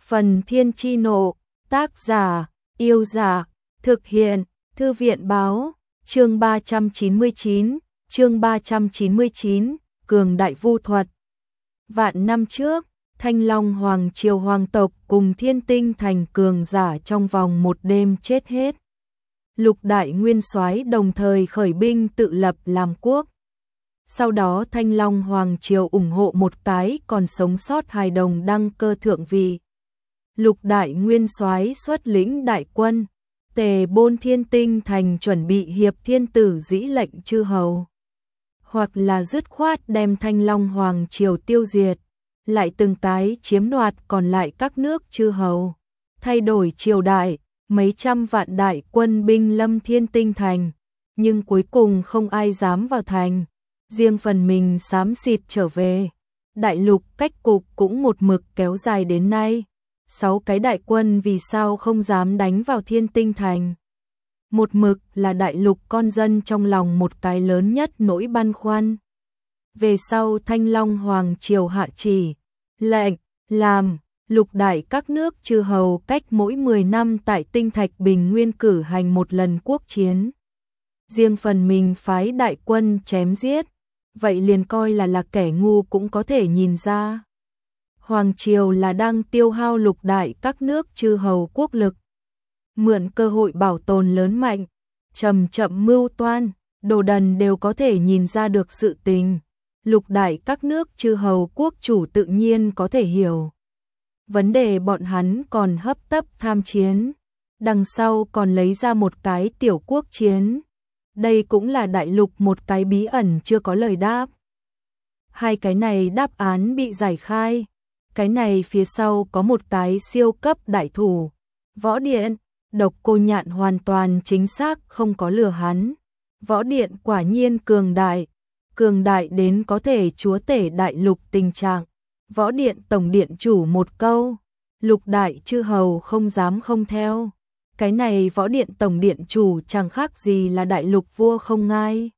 Phần Thiên Chi Nộ, tác giả, Yêu Giả, thực hiện, Thư viện Báo, chương 399, Cường Đại Vu Thuật. Vạn năm trước, Thanh Long Hoàng Triều Hoàng tộc cùng Thiên Tinh Thành cường giả trong vòng một đêm chết hết. Lục đại nguyên soái đồng thời khởi binh tự lập làm quốc. Sau đó Thanh Long Hoàng Triều ủng hộ một cái còn sống sót hài đồng đăng cơ thượng vị. Lục đại nguyên soái xuất lĩnh đại quân, tề bôn Thiên Tinh Thành chuẩn bị hiệp thiên tử dĩ lệnh chư hầu. Hoặc là dứt khoát đem Thanh Long Hoàng Triều tiêu diệt, lại từng cái chiếm đoạt còn lại các nước chư hầu. Thay đổi triều đại, mấy trăm vạn đại quân binh lâm Thiên Tinh Thành, nhưng cuối cùng không ai dám vào thành. Riêng phần mình xám xịt trở về. Đại lục cách cục cũng một mực kéo dài đến nay. 6 cái đại quân vì sao không dám đánh vào Thiên Tinh Thành? Một mực là đại lục con dân trong lòng một cái lớn nhất nỗi băn khoăn. Về sau Thanh Long Hoàng Triều hạ chỉ, lệnh, làm, lục đại các nước chư hầu cách mỗi 10 năm tại Tinh Thạch Bình Nguyên cử hành một lần quốc chiến. Riêng phần mình phái đại quân chém giết. Vậy liền coi là kẻ ngu cũng có thể nhìn ra. Hoàng Triều là đang tiêu hao lục đại các nước chư hầu quốc lực. Mượn cơ hội bảo tồn lớn mạnh, chậm chậm mưu toan, đồ đần đều có thể nhìn ra được sự tình. Lục đại các nước chư hầu quốc chủ tự nhiên có thể hiểu. Vấn đề bọn hắn còn hấp tấp tham chiến. Đằng sau còn lấy ra một cái tiểu quốc chiến. Đây cũng là đại lục một cái bí ẩn chưa có lời đáp. Hai cái này đáp án bị giải khai. Cái này phía sau có một cái siêu cấp đại thủ. Võ Điện, Độc Cô Nhạn hoàn toàn chính xác không có lừa hắn. Võ Điện quả nhiên cường đại. Cường đại đến có thể chúa tể đại lục tình trạng. Võ Điện tổng điện chủ một câu. Lục đại chư hầu không dám không theo. Cái này Võ Điện tổng điện chủ chẳng khác gì là đại lục vua không ngai.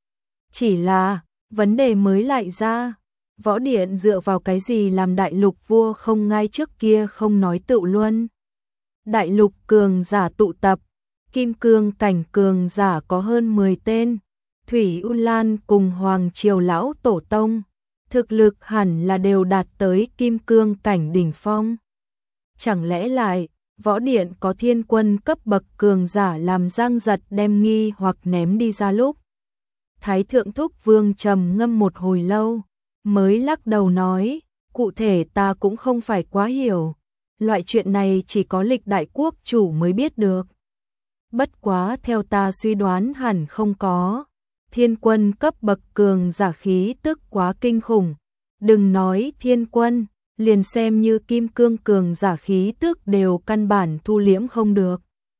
Chỉ là, vấn đề mới lại ra, Võ Điện dựa vào cái gì làm đại lục vua không ngai trước kia không nói tựu luôn. Đại lục cường giả tụ tập, kim cương cảnh cường giả có hơn 10 tên, Thủy U Lan cùng Hoàng Triều lão tổ tông, thực lực hẳn là đều đạt tới kim cương cảnh đỉnh phong. Chẳng lẽ lại Võ Điện có thiên quân cấp bậc cường giả làm Giang Giật đem nghi hoặc ném đi ra lúc. Thái thượng thúc vương trầm ngâm một hồi lâu, mới lắc đầu nói, cụ thể ta cũng không phải quá hiểu. Loại chuyện này chỉ có lịch đại quốc chủ mới biết được. Bất quá theo ta suy đoán hẳn không có. Thiên quân cấp bậc cường giả khí tức quá kinh khủng. Đừng nói thiên quân. Liền xem như kim cương cường giả khí tức đều căn bản thu liễm không được.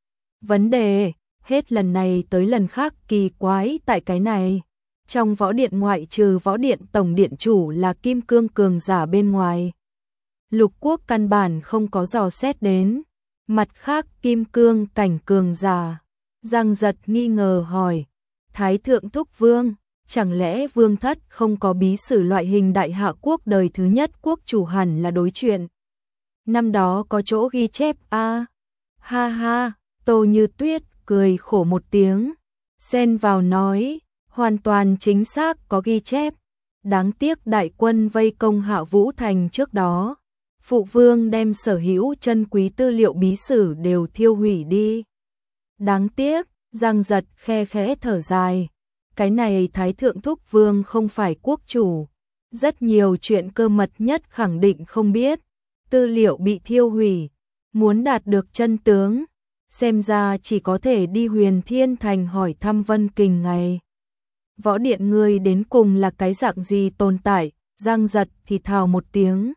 Vấn đề, hết lần này tới lần khác kỳ quái tại cái này. Trong Võ Điện ngoại trừ Võ Điện tổng điện chủ là kim cương cường giả bên ngoài. Lục quốc căn bản không có dò xét đến. Mặt khác kim cương cảnh cường giả. Giang Giật nghi ngờ hỏi. Thái thượng thúc vương. Chẳng lẽ vương thất không có bí sử loại hình đại hạ quốc đời thứ nhất quốc chủ hẳn là đối chuyện. Năm đó có chỗ ghi chép a. Ha ha, Tô Như Tuyết cười khổ một tiếng. Xen vào nói, hoàn toàn chính xác có ghi chép. Đáng tiếc đại quân vây công Hạ Vũ Thành trước đó. Phụ vương đem sở hữu chân quý tư liệu bí sử đều thiêu hủy đi. Đáng tiếc, Giang Giật khe khẽ thở dài. Cái này Thái thượng thúc vương không phải quốc chủ. Rất nhiều chuyện cơ mật nhất khẳng định không biết. Tư liệu bị thiêu hủy. Muốn đạt được chân tướng. Xem ra chỉ có thể đi Huyền Thiên Thành hỏi thăm Vân Kình ngày. Võ Điện ngươi đến cùng là cái dạng gì tồn tại. Giang Giật thì thào một tiếng.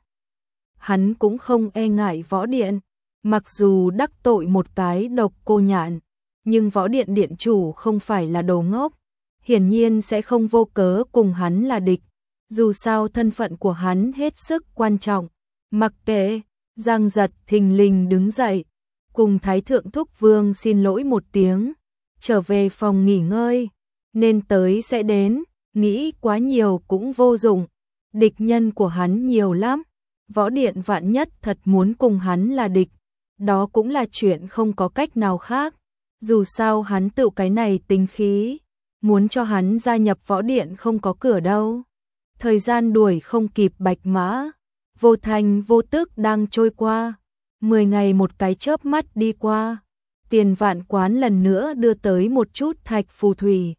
Hắn cũng không e ngại Võ Điện. Mặc dù đắc tội một cái Độc Cô Nhạn. Nhưng Võ Điện điện chủ không phải là đồ ngốc. Hiển nhiên sẽ không vô cớ cùng hắn là địch. Dù sao thân phận của hắn hết sức quan trọng. Mặc kệ, Giang Giật thình lình đứng dậy. Cùng Thái thượng thúc vương xin lỗi một tiếng. Trở về phòng nghỉ ngơi. Nên tới sẽ đến. Nghĩ quá nhiều cũng vô dụng. Địch nhân của hắn nhiều lắm. Võ Điện vạn nhất thật muốn cùng hắn là địch, đó cũng là chuyện không có cách nào khác. Dù sao hắn tự cái này tính khí, muốn cho hắn gia nhập Võ Điện không có cửa đâu. Thời gian đuổi không kịp bạch mã, vô thành vô tức đang trôi qua. 10 ngày một cái chớp mắt đi qua, Tiền Vạn quán lần nữa đưa tới một chút thạch phù thủy.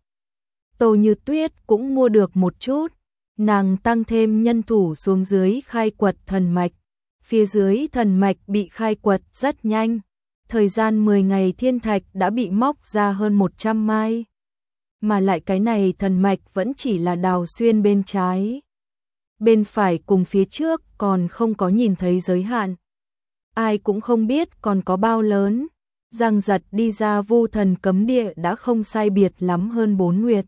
Tô Như Tuyết cũng mua được một chút, nàng tăng thêm nhân thủ xuống dưới khai quật thần mạch. Phía dưới thần mạch bị khai quật rất nhanh, thời gian 10 ngày thiên thạch đã bị móc ra hơn 100 mai. Mà lại cái này thần mạch vẫn chỉ là đào xuyên bên trái. Bên phải cùng phía trước còn không có nhìn thấy giới hạn. Ai cũng không biết còn có bao lớn. Giang Giật đi ra Vu Thần cấm địa đã không sai biệt lắm hơn 4 nguyệt.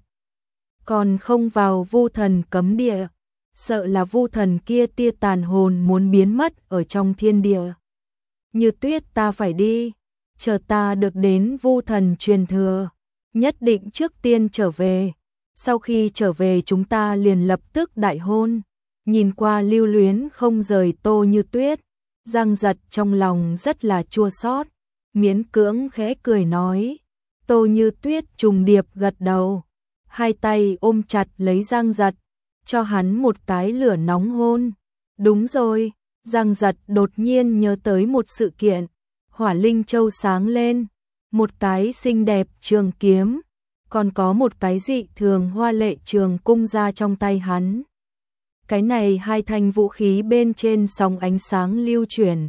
Còn không vào Vu Thần cấm địa, sợ là Vu Thần kia tia tàn hồn muốn biến mất ở trong thiên địa. Như Tuyết, ta phải đi, chờ ta được đến Vu Thần truyền thừa, nhất định trước tiên trở về. Sau khi trở về chúng ta liền lập tức đại hôn. Nhìn qua lưu luyến không rời Tô Như Tuyết, Giang Giật trong lòng rất là chua xót, miễn cưỡng khẽ cười nói. Tô Như Tuyết trùng điệp gật đầu, hai tay ôm chặt lấy Giang Giật, cho hắn một cái lửa nóng hôn. Đúng rồi, Giang Giật đột nhiên nhớ tới một sự kiện, Hỏa Linh Châu sáng lên, một cái xinh đẹp trường kiếm, còn có một cái dị thường hoa lệ trường cung ra trong tay hắn. Cái này hai thanh vũ khí bên trên sóng ánh sáng lưu chuyển,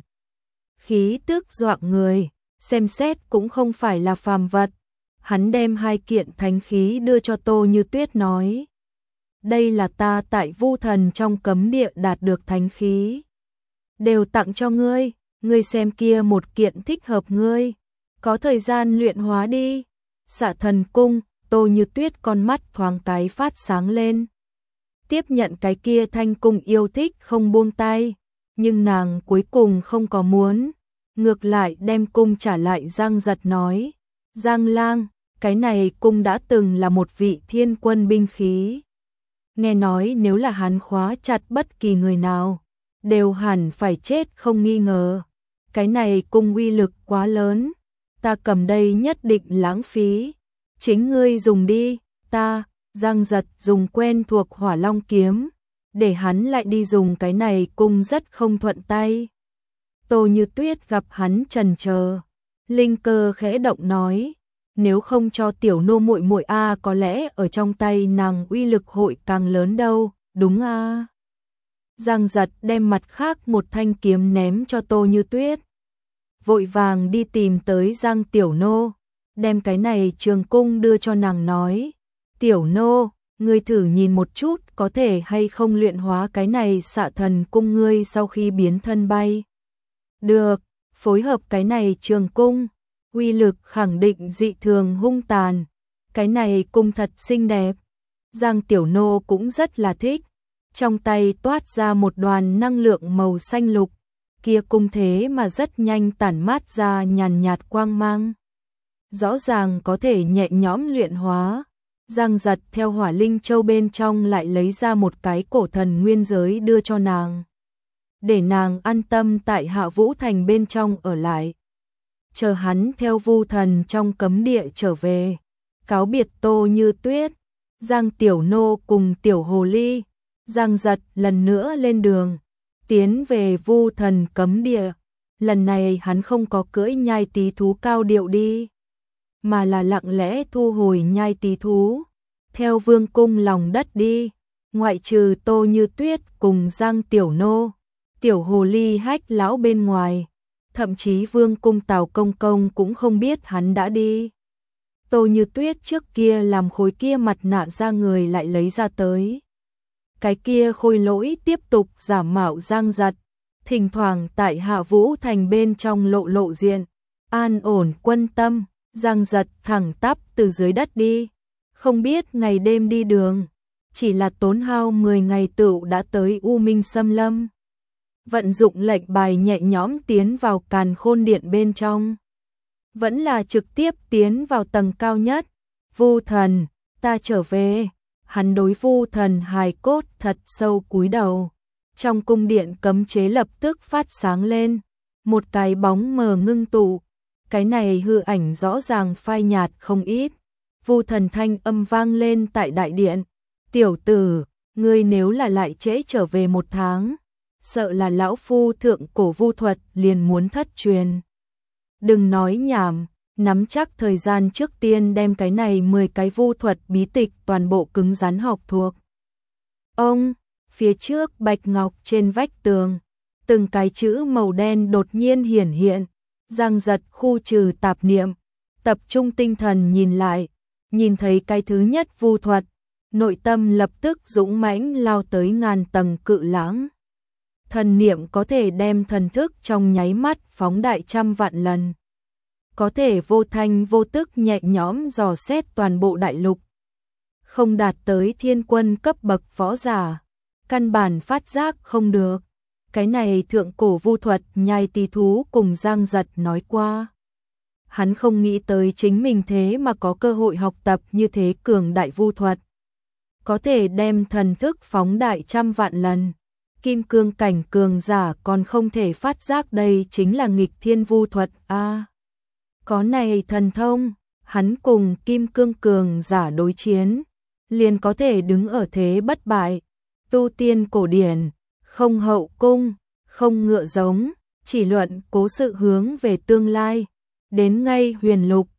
khí tức dọa người, xem xét cũng không phải là phàm vật. Hắn đem hai kiện thánh khí đưa cho Tô Như Tuyết nói. Đây là ta tại Vu Thần trong cấm địa đạt được thánh khí. Đều tặng cho ngươi, ngươi xem kia một kiện thích hợp ngươi. Có thời gian luyện hóa đi. Xạ Thần Cung, Tô Như Tuyết con mắt thoáng cái phát sáng lên. Tiếp nhận cái kia thanh cung yêu thích không buông tay. Nhưng nàng cuối cùng không có muốn. Ngược lại đem cung trả lại Giang Giật nói. Giang Lang, cái này cung đã từng là một vị thiên quân binh khí. Nghe nói nếu là hắn khóa chặt bất kỳ người nào, đều hẳn phải chết không nghi ngờ. Cái này cung uy lực quá lớn, ta cầm đây nhất định lãng phí. Chính ngươi dùng đi, ta, Giang Giật dùng quen thuộc Hỏa Long kiếm, để hắn lại đi dùng cái này cung rất không thuận tay. Tô Như Tuyết gặp hắn chần chờ, linh cơ khẽ động nói. Nếu không cho tiểu nô muội muội a, có lẽ ở trong tay nàng uy lực hội càng lớn đâu, đúng a? Giang Giật đem mặt khác một thanh kiếm ném cho Tô Như Tuyết. Vội vàng đi tìm tới Giang tiểu nô, đem cái này trường cung đưa cho nàng nói. Tiểu nô, ngươi thử nhìn một chút có thể hay không luyện hóa cái này Xạ Thần Cung ngươi sau khi biến thân bay. Được, phối hợp cái này trường cung. Uy lực khẳng định dị thường hung tàn. Cái này cung thật xinh đẹp. Giang tiểu nô cũng rất là thích. Trong tay toát ra một đoàn năng lượng màu xanh lục. Kia cung thế mà rất nhanh tản mát ra nhàn nhạt quang mang. Rõ ràng có thể nhẹ nhõm luyện hóa. Giang Giật theo Hỏa Linh Châu bên trong lại lấy ra một cái cổ thần nguyên giới đưa cho nàng. Để nàng an tâm tại Hạ Vũ Thành bên trong ở lại. Chờ hắn theo Vu Thần trong cấm địa trở về, cáo biệt Tô Như Tuyết, Giang tiểu nô cùng tiểu hồ ly, Giang Giật lần nữa lên đường, tiến về Vu Thần cấm địa. Lần này hắn không có cưỡi nhai tí thú cao điệu đi, mà là lặng lẽ thu hồi nhai tí thú, theo vương cung lòng đất đi, ngoại trừ Tô Như Tuyết cùng Giang tiểu nô, tiểu hồ ly Hách lão bên ngoài. Thậm chí vương cung Tào Công Công cũng không biết hắn đã đi. Tô Như Tuyết trước kia làm khối kia mặt nạ ra người lại lấy ra tới. Cái kia khôi lỗi tiếp tục giả mạo Giang Giật, thỉnh thoảng tại Hạ Vũ Thành bên trong lộ diện, an ổn quân tâm. Giang Giật thẳng tắp từ dưới đất đi, không biết ngày đêm đi đường, chỉ là tốn hao 10 ngày tựu đã tới U Minh Xâm Lâm. Vận dụng lệnh bài nhẹ nhõm tiến vào Càn Khôn Điện bên trong. Vẫn là trực tiếp tiến vào tầng cao nhất. Vu Thần, ta trở về. Hắn đối Vu Thần hài cốt thật sâu cúi đầu. Trong cung điện cấm chế lập tức phát sáng lên, một cái bóng mờ ngưng tụ, cái này hư ảnh rõ ràng phai nhạt không ít. Vu Thần thanh âm vang lên tại đại điện, "Tiểu tử, ngươi nếu là lại trễ trở về 1 tháng, sợ là lão phu thượng cổ vu thuật liền muốn thất truyền. Đừng nói nhảm, nắm chắc thời gian trước tiên đem cái này 10 cái vu thuật bí tịch toàn bộ cứng rắn học thuộc." Ông, phía trước bạch ngọc trên vách tường, từng cái chữ màu đen đột nhiên hiển hiện. Giang Giật khu trừ tạp niệm, tập trung tinh thần nhìn lại, nhìn thấy cái thứ nhất vu thuật, nội tâm lập tức dũng mãnh lao tới ngàn tầng cự lãng. Thần niệm có thể đem thần thức trong nháy mắt phóng đại trăm vạn lần, có thể vô thanh vô tức nhẹ nhõm dò xét toàn bộ đại lục. Không đạt tới thiên quân cấp bậc võ giả, căn bản phát giác không được. Cái này thượng cổ vu thuật nhai tỳ thú cùng Giang Giật nói qua. Hắn không nghĩ tới chính mình thế mà có cơ hội học tập như thế cường đại vu thuật. Có thể đem thần thức phóng đại trăm vạn lần. Kim cương cảnh cường giả còn không thể phát giác đây chính là nghịch thiên vu thuật a. Có này thần thông, hắn cùng kim cương cường giả đối chiến, liền có thể đứng ở thế bất bại. Tu tiên cổ điển, không hậu cung, không ngựa giống, chỉ luận cố sự hướng về tương lai. Đến ngay huyền lục,